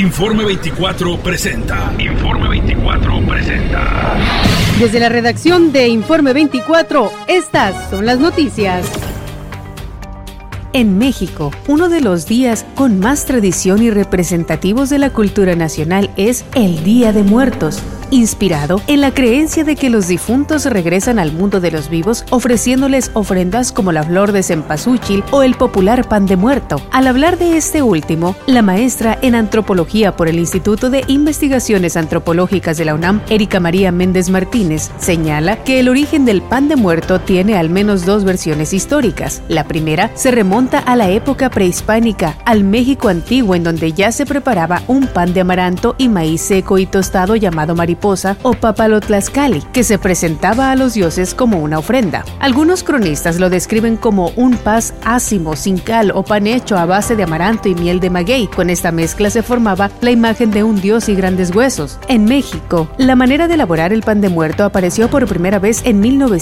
Informe 24 presenta. Informe 24 presenta. Desde la redacción de Informe 24, estas son las noticias. En México, uno de los días con más tradición y representativos de la cultura nacional es el Día de Muertos, inspirado en la creencia de que los difuntos regresan al mundo de los vivos ofreciéndoles ofrendas como la flor de cempasúchil o el popular pan de muerto. Al hablar de este último, la maestra en antropología por el Instituto de Investigaciones Antropológicas de la UNAM, Erika María Méndez Martínez, señala que el origen del pan de muerto tiene al menos dos versiones históricas. La primera se remonta a la época prehispánica, al México antiguo, en donde ya se preparaba un pan de amaranto y maíz seco y tostado llamado mariposa o papalotlaxcali, que se presentaba a los dioses como una ofrenda. Algunos cronistas lo describen como un paz ácimo, sin cal o pan hecho a base de amaranto y miel de maguey. Con esta mezcla se formaba la imagen de un dios y grandes huesos. En México, la manera de elaborar el pan de muerto apareció por primera vez en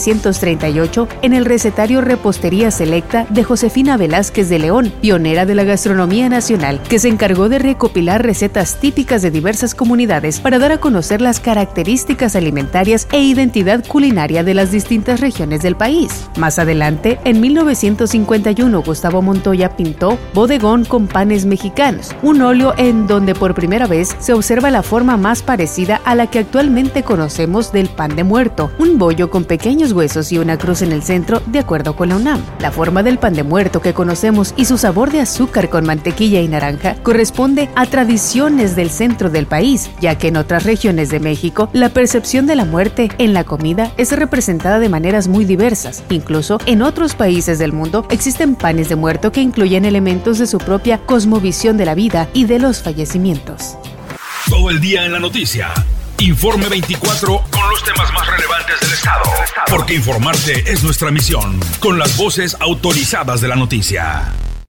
1938 en el recetario Repostería Selecta de Josefina Velázquez de León, pionera de la gastronomía nacional, que se encargó de recopilar recetas típicas de diversas comunidades para dar a conocer las características alimentarias e identidad culinaria de las distintas regiones del país. Más adelante, en 1951, Gustavo Montoya pintó Bodegón con panes mexicanos, un óleo en donde por primera vez se observa la forma más parecida a la que actualmente conocemos del pan de muerto, un bollo con pequeños huesos y una cruz en el centro, de acuerdo con la UNAM. La forma del pan de muerto que conocemos y su sabor de azúcar con mantequilla y naranja corresponde a tradiciones del centro del país, ya que en otras regiones de México, la percepción de la muerte en la comida es representada de maneras muy diversas. Incluso en otros países del mundo existen panes de muerto que incluyen elementos de su propia cosmovisión de la vida y de los fallecimientos. Todo el día en la noticia. Informe 24 con los temas más relevantes del estado. Porque informarte es nuestra misión. Con las voces autorizadas de la noticia.